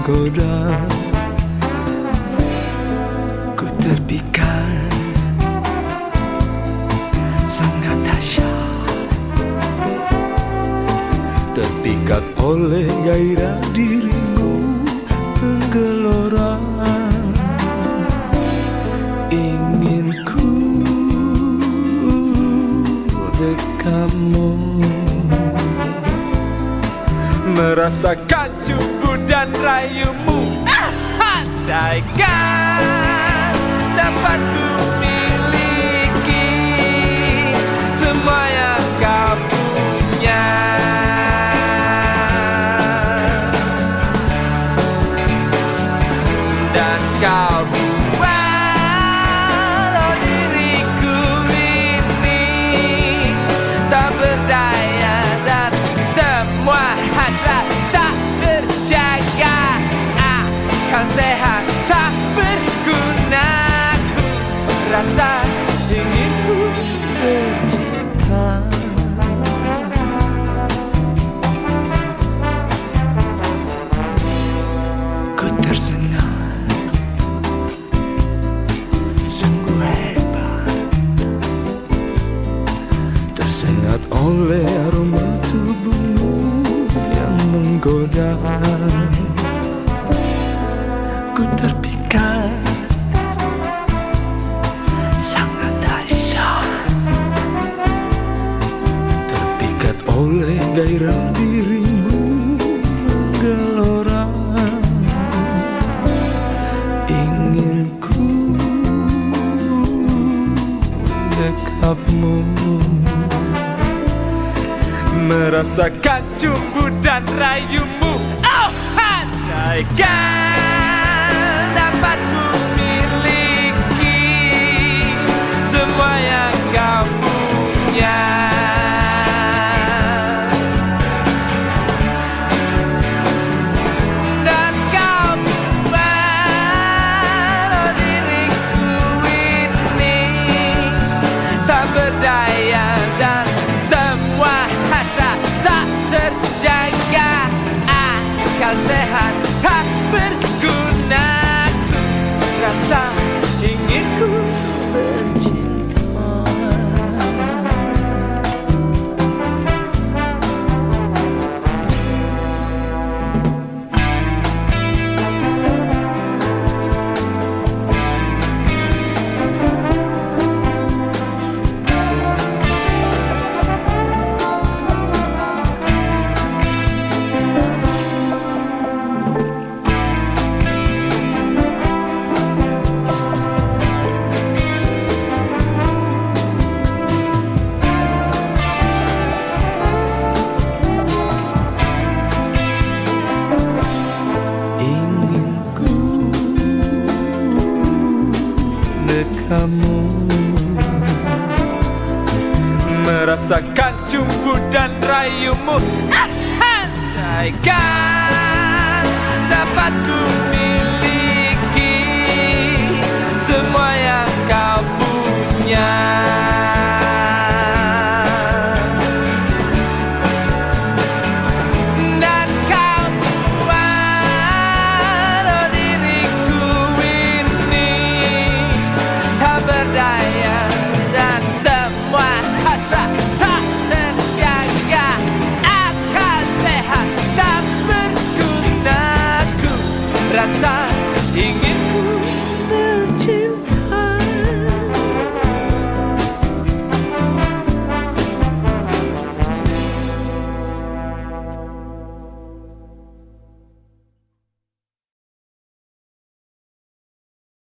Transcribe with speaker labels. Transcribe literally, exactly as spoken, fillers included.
Speaker 1: menggoda. Ku terpikat, sangat dahsyat, terpikat oleh gairah dirimu menggelora. Ingin ku dekatmu, merasakan cumbu dan rayumu. Andaikan dapat ku miliki semua yang kau punya, dan kau buat oh diriku ini tak berdaya dan semua hasrat tak terjaga, akan sehat tak berguna. Ku rasa ingin ku bercinta. Ku tersengat, sungguh hebat, tersengat oleh aroma tubuhmu yang menggoda. Ku terpikat, sangat dahsyat, terpikat oleh gairah dirimu menggelora. Ingin ku dekapmu, merasakan cumbu dan rayumu. Oh, andaikan dapat ku miliki semua yang kau punya, dan kau buat oh diriku ini tak berdaya dan semua hasrat tak terjaga, akal sehat tak berguna. Rasa ingin ku bercinta. Kamu merasakan cumbu dan rayumu. Andaikan dapat ku